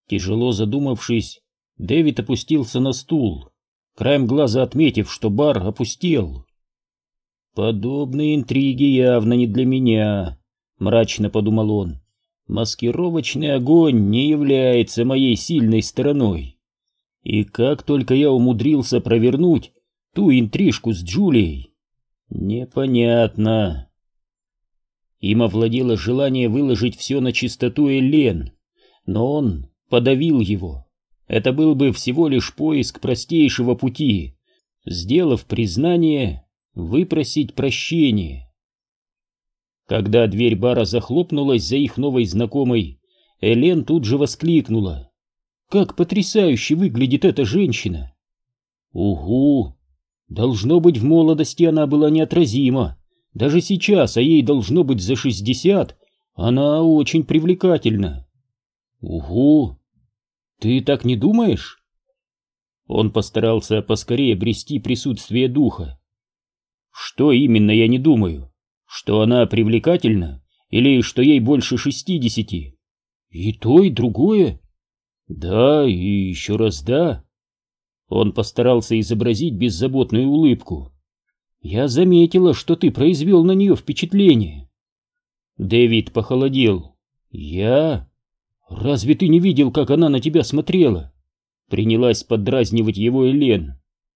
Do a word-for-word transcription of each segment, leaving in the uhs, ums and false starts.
Тяжело задумавшись, Дэвид опустился на стул, краем глаза отметив, что бар опустел. «Подобные интриги явно не для меня», — мрачно подумал он. «Маскировочный огонь не является моей сильной стороной. И как только я умудрился провернуть ту интрижку с Джулией, непонятно». Им овладело желание выложить все на чистоту Эллен, но он подавил его. Это был бы всего лишь поиск простейшего пути, сделав признание, выпросить прощение. Когда дверь бара захлопнулась за их новой знакомой, Эллен тут же воскликнула: «Как потрясающе выглядит эта женщина!» «Угу! Должно быть, в молодости она была неотразима. Даже сейчас, а ей должно быть за шестьдесят, она очень привлекательна». «Угу! Ты так не думаешь?» Он постарался поскорее обрести присутствие духа. «Что именно я не думаю? Что она привлекательна или что ей больше шестидесяти?» «И то, и другое». «Да, и еще раз да». Он постарался изобразить беззаботную улыбку. «Я заметила, что ты произвел на нее впечатление». Дэвид похолодел. «Я? Разве ты не видел, как она на тебя смотрела?» Принялась поддразнивать его Эллен.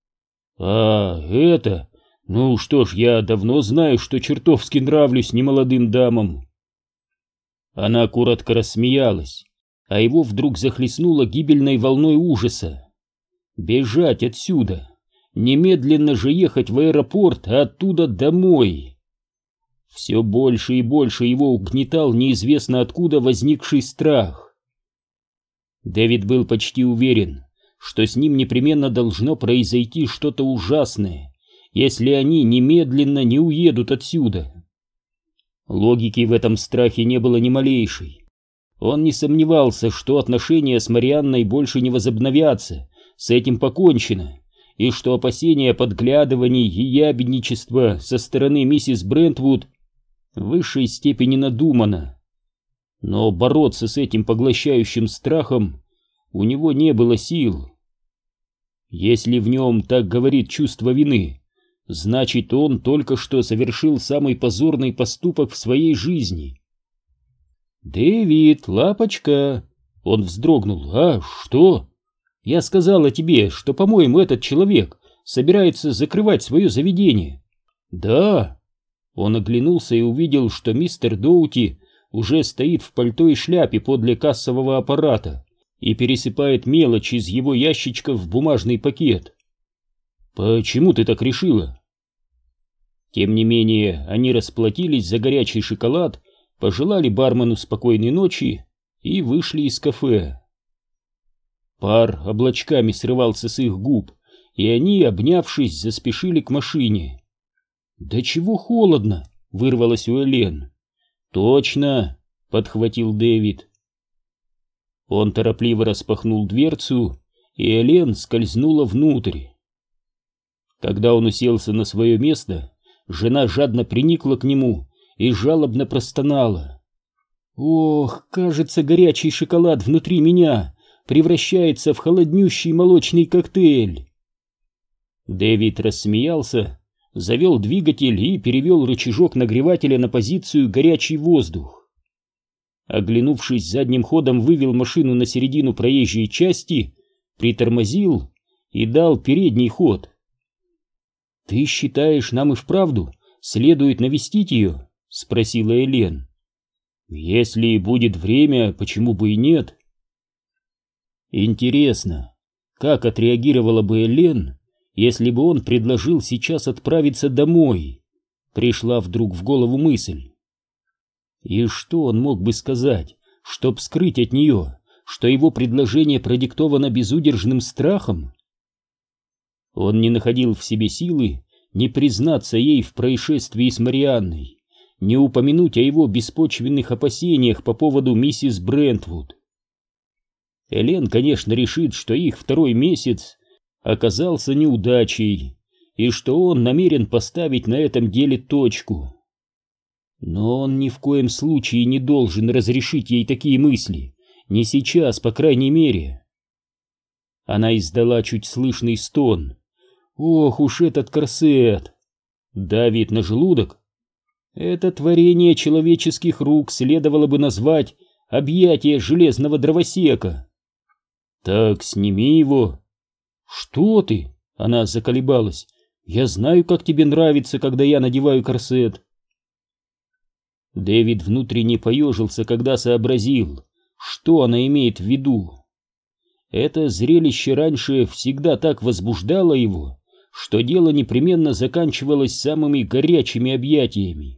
«А, это? Ну что ж, я давно знаю, что чертовски нравлюсь немолодым дамам». Она коротко рассмеялась, а его вдруг захлестнуло гибельной волной ужаса. Бежать отсюда, немедленно же ехать в аэропорт, а оттуда домой. Все больше и больше его угнетал неизвестно откуда возникший страх. Дэвид был почти уверен, что с ним непременно должно произойти что-то ужасное, если они немедленно не уедут отсюда. Логики в этом страхе не было ни малейшей. Он не сомневался, что отношения с Марианной больше не возобновятся, с этим покончено, и что опасения подглядываний и ябедничества со стороны миссис Брентвуд в высшей степени надумано. Но бороться с этим поглощающим страхом у него не было сил. Если в нем так говорит чувство вины, значит, он только что совершил самый позорный поступок в своей жизни. «Дэвид, лапочка!» Он вздрогнул. «А, что?» «Я сказала тебе, что, по-моему, этот человек собирается закрывать свое заведение». «Да». Он оглянулся и увидел, что мистер Доути уже стоит в пальто и шляпе подле кассового аппарата и пересыпает мелочь из его ящичка в бумажный пакет. «Почему ты так решила?» Тем не менее, они расплатились за горячий шоколад, пожелали бармену спокойной ночи и вышли из кафе. Пар облачками срывался с их губ, и они, обнявшись, заспешили к машине. «Да чего холодно!» — вырвалось у Эллен. «Точно!» — подхватил Дэвид. Он торопливо распахнул дверцу, и Эллен скользнула внутрь. Когда он уселся на свое место, жена жадно приникла к нему и жалобно простонала. «Ох, кажется, горячий шоколад внутри меня превращается в холоднющий молочный коктейль». Дэвид рассмеялся, завел двигатель и перевел рычажок нагревателя на позицию «горячий воздух». Оглянувшись задним ходом, вывел машину на середину проезжей части, притормозил и дал передний ход. «Ты считаешь, нам и вправду следует навестить ее?» — спросила Эллен. «Если будет время, почему бы и нет?» Интересно, как отреагировала бы Эллен, если бы он предложил сейчас отправиться домой? Пришла вдруг в голову мысль. И что он мог бы сказать, чтоб скрыть от нее, что его предложение продиктовано безудержным страхом? Он не находил в себе силы не признаться ей в происшествии с Марианной, не упомянуть о его беспочвенных опасениях по поводу миссис Брентвуд. Эллен, конечно, решит, что их второй месяц оказался неудачей, и что он намерен поставить на этом деле точку. Но он ни в коем случае не должен разрешить ей такие мысли, Не сейчас, по крайней мере. Она издала чуть слышный стон. Ох уж этот корсет! Давит на желудок? Это творение человеческих рук следовало бы назвать объятие железного дровосека. Так сними его. Что ты? Она заколебалась. Я знаю, как тебе нравится, когда я надеваю корсет. Дэвид внутренне поежился, когда сообразил, что она имеет в виду. Это зрелище раньше всегда так возбуждало его, что дело непременно заканчивалось самыми горячими объятиями.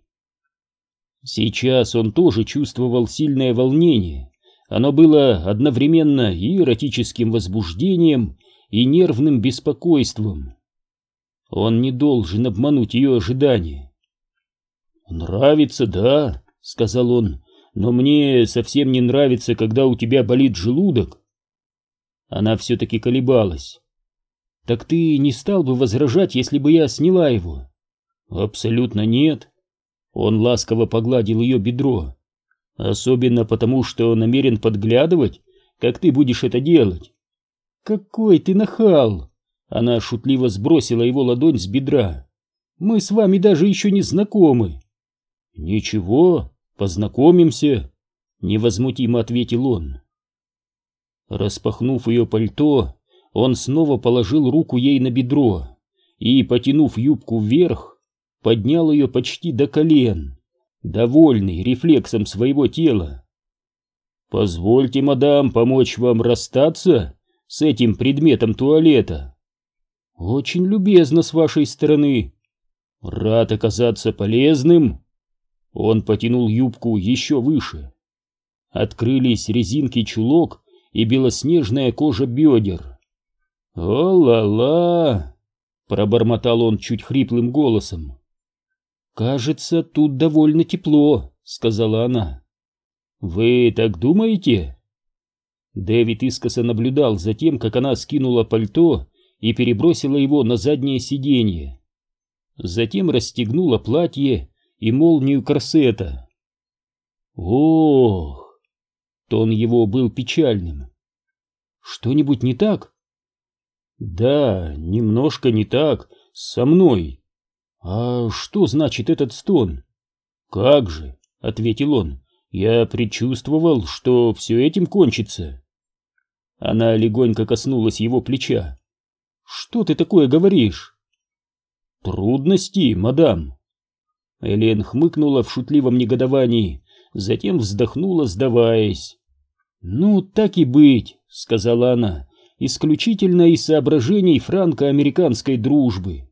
Сейчас он тоже чувствовал сильное волнение. Оно было одновременно и эротическим возбуждением, и нервным беспокойством. Он не должен обмануть ее ожидания. «Нравится, да», — сказал он, — «но мне совсем не нравится, когда у тебя болит желудок». Она все-таки колебалась. «Так ты не стал бы возражать, если бы я сняла его?» «Абсолютно нет». Он ласково погладил ее бедро. «Особенно потому, что намерен подглядывать, как ты будешь это делать». «Какой ты нахал!» Она шутливо сбросила его ладонь с бедра. «Мы с вами даже еще не знакомы». «Ничего, познакомимся», — невозмутимо ответил он. Распахнув ее пальто, он снова положил руку ей на бедро и, потянув юбку вверх, поднял ее почти до колен, довольный рефлексом своего тела. «Позвольте, мадам, помочь вам расстаться с этим предметом туалета». «Очень любезно с вашей стороны». «Рад оказаться полезным». Он потянул юбку еще выше. Открылись резинки чулок и белоснежная кожа бедер. «О-ла-ла!» — пробормотал он чуть хриплым голосом. «Кажется, тут довольно тепло», — сказала она. «Вы так думаете?» Дэвид искоса наблюдал за тем, как она скинула пальто и перебросила его на заднее сиденье. Затем расстегнула платье и молнию корсета. «Ох!» Тон его был печальным. «Что-нибудь не так?» «Да, немножко не так, со мной». «А что значит этот стон?» «Как же», — ответил он, — «я предчувствовал, что все этим кончится». Она легонько коснулась его плеча. «Что ты такое говоришь?» «Трудности, мадам». Элен хмыкнула в шутливом негодовании, затем вздохнула, сдаваясь. «Ну, так и быть», — сказала она, — «исключительно из соображений франко-американской дружбы».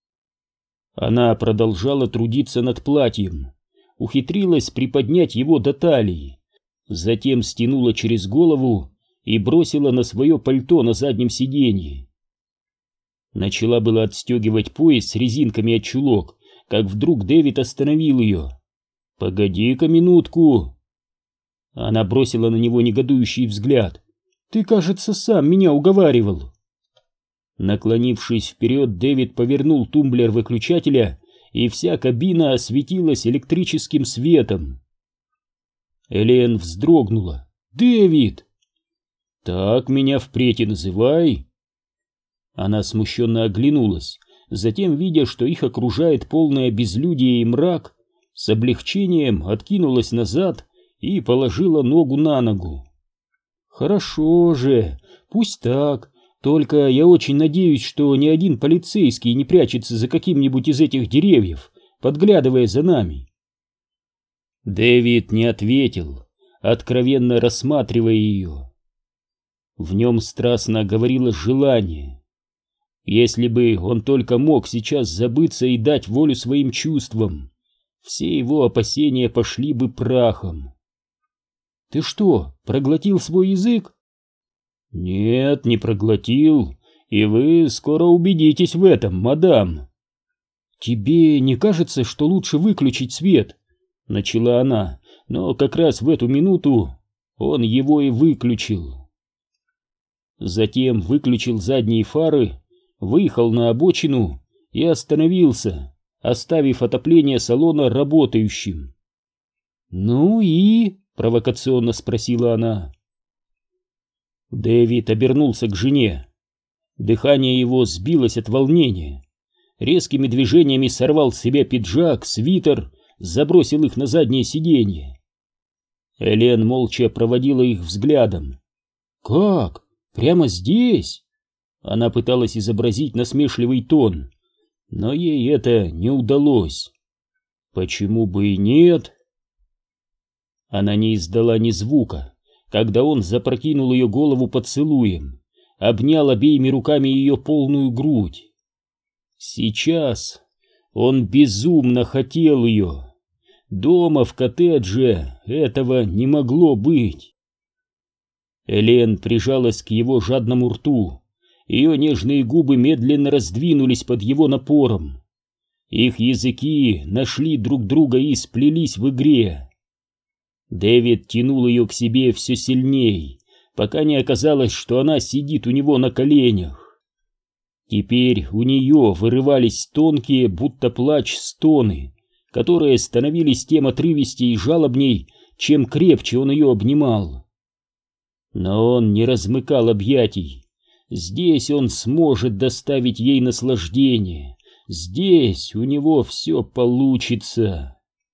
Она продолжала трудиться над платьем, ухитрилась приподнять его до талии, затем стянула через голову и бросила на свое пальто на заднем сиденье. Начала было отстегивать пояс с резинками от чулок, как вдруг Дэвид остановил ее. «Погоди-ка минутку!» Она бросила на него негодующий взгляд. «Ты, кажется, сам меня уговаривал». Наклонившись вперед, Дэвид повернул тумблер выключателя, и вся кабина осветилась электрическим светом. Элен вздрогнула. «Дэвид!» «Так меня впредь и называй!» Она смущенно оглянулась, затем, видя, что их окружает полное безлюдие и мрак, с облегчением откинулась назад и положила ногу на ногу. «Хорошо же, пусть так, только я очень надеюсь, что ни один полицейский не прячется за каким-нибудь из этих деревьев, подглядывая за нами». Дэвид не ответил, откровенно рассматривая ее. В нем страстно говорило желание. Если бы он только мог сейчас забыться и дать волю своим чувствам, все его опасения пошли бы прахом. «Ты что, проглотил свой язык?» «Нет, не проглотил, и вы скоро убедитесь в этом, мадам». «Тебе не кажется, что лучше выключить свет?» — начала она, но как раз в эту минуту он его и выключил. Затем выключил задние фары, выехал на обочину и остановился, оставив отопление салона работающим. «Ну и?» — провокационно спросила она. Дэвид обернулся к жене. Дыхание его сбилось от волнения. Резкими движениями сорвал с себя пиджак, свитер, забросил их на заднее сиденье. Элен молча проводила их взглядом. «Как? Прямо здесь?» Она пыталась изобразить насмешливый тон, но ей это не удалось. «Почему бы и нет?» Она не издала ни звука, когда он запрокинул ее голову поцелуем, обнял обеими руками ее полную грудь. Сейчас он безумно хотел ее. Дома в коттедже этого не могло быть. Элен прижалась к его жадному рту. Ее нежные губы медленно раздвинулись под его напором. Их языки нашли друг друга и сплелись в игре. Дэвид тянул ее к себе все сильней, пока не оказалось, что она сидит у него на коленях. Теперь у нее вырывались тонкие, будто плач, стоны, которые становились тем отрывистей и жалобней, чем крепче он ее обнимал. Но он не размыкал объятий. Здесь он сможет доставить ей наслаждение. Здесь у него все получится.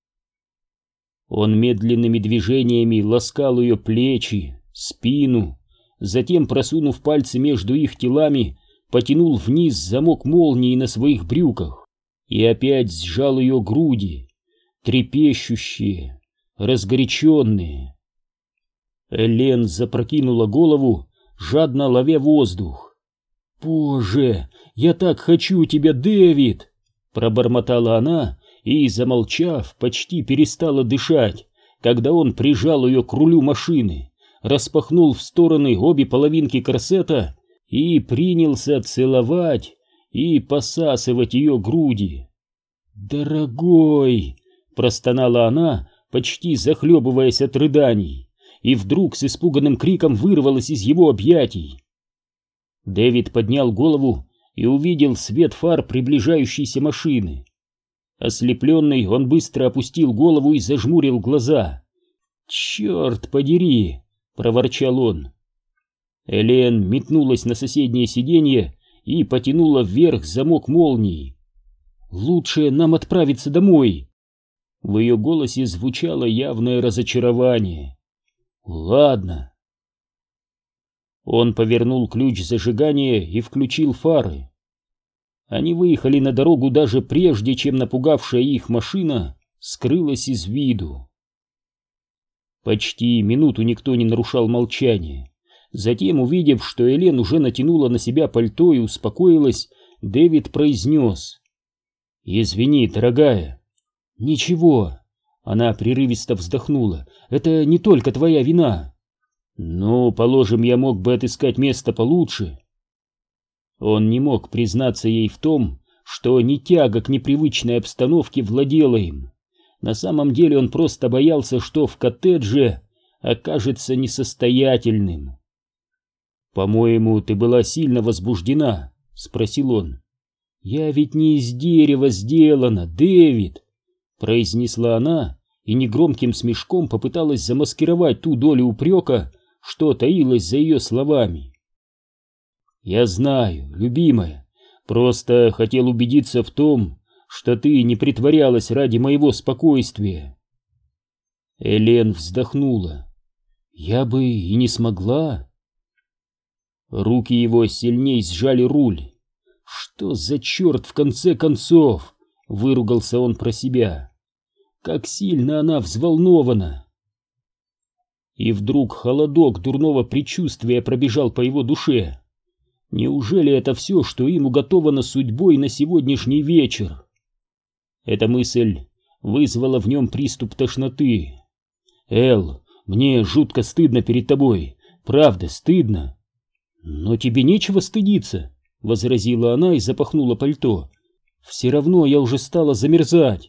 Он медленными движениями ласкал ее плечи, спину, затем, просунув пальцы между их телами, потянул вниз замок молнии на своих брюках и опять сжал ее груди, трепещущие, разгоряченные. Элен запрокинула голову, жадно ловя воздух. «Боже, я так хочу тебя, Дэвид!» — пробормотала она и, замолчав, почти перестала дышать, когда он прижал ее к рулю машины, распахнул в стороны обе половинки корсета и принялся целовать и посасывать ее груди. «Дорогой!» — простонала она, почти захлебываясь от рыданий, и вдруг с испуганным криком вырвалась из его объятий. Дэвид поднял голову и увидел свет фар приближающейся машины. Ослепленный, он быстро опустил голову и зажмурил глаза. «Черт подери!» — проворчал он. Элен метнулась на соседнее сиденье и потянула вверх замок молнии. «Лучше нам отправиться домой!» В ее голосе звучало явное разочарование. «Ладно». Он повернул ключ зажигания и включил фары. Они выехали на дорогу даже прежде, чем напугавшая их машина скрылась из виду. Почти минуту никто не нарушал молчание. Затем, увидев, что Элен уже натянула на себя пальто и успокоилась, Дэвид произнес: «Извини, дорогая». «Ничего», — она прерывисто вздохнула, — «это не только твоя вина». «Ну, положим, я мог бы отыскать место получше». Он не мог признаться ей в том, что ни тяга к непривычной обстановке владела им. На самом деле он просто боялся, что в коттедже окажется несостоятельным. «По-моему, ты была сильно возбуждена?» — спросил он. «Я ведь не из дерева сделана, Дэвид!» — произнесла она и негромким смешком попыталась замаскировать ту долю упрека, что таилась за ее словами. «Я знаю, любимая, просто хотел убедиться в том, что ты не притворялась ради моего спокойствия». Элен вздохнула. «Я бы и не смогла». Руки его сильней сжали руль. «Что за черт в конце концов?» — выругался он про себя. «Как сильно она взволнована!» И вдруг холодок дурного предчувствия пробежал по его душе. Неужели это все, что им уготовано судьбой на сегодняшний вечер? Эта мысль вызвала в нем приступ тошноты. «Эл, мне жутко стыдно перед тобой, правда, стыдно». «Но тебе нечего стыдиться», — возразила она и запахнула пальто. «Все равно я уже стала замерзать».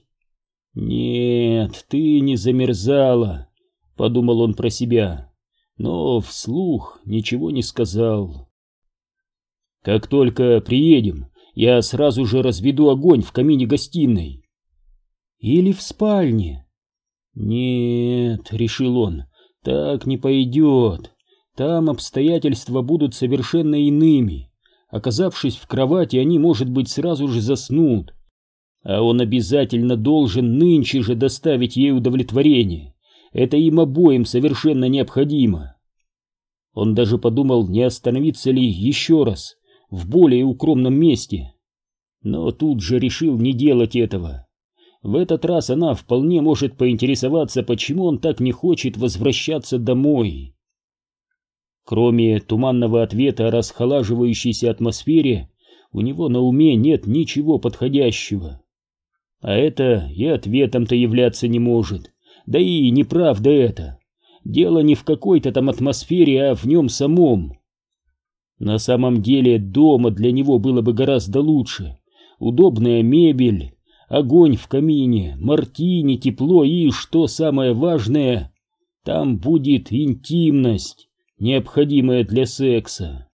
«Нет, ты не замерзала», — подумал он про себя, но вслух ничего не сказал. «Как только приедем, я сразу же разведу огонь в камине гостиной». «Или в спальне». «Нет», — решил он, — «так не пойдет. Там обстоятельства будут совершенно иными. Оказавшись в кровати, они, может быть, сразу же заснут. А он обязательно должен нынче же доставить ей удовлетворение. Это им обоим совершенно необходимо. Он даже подумал, не остановиться ли еще раз в более укромном месте. Но тут же решил не делать этого. В этот раз она вполне может поинтересоваться, почему он так не хочет возвращаться домой. Кроме туманного ответа о расхолаживающейся атмосфере, у него на уме нет ничего подходящего. А это и ответом-то являться не может. Да и неправда это. Дело не в какой-то там атмосфере, а в нем самом. На самом деле дома для него было бы гораздо лучше. Удобная мебель, огонь в камине, мартини, тепло и, что самое важное, там будет интимность, необходимая для секса.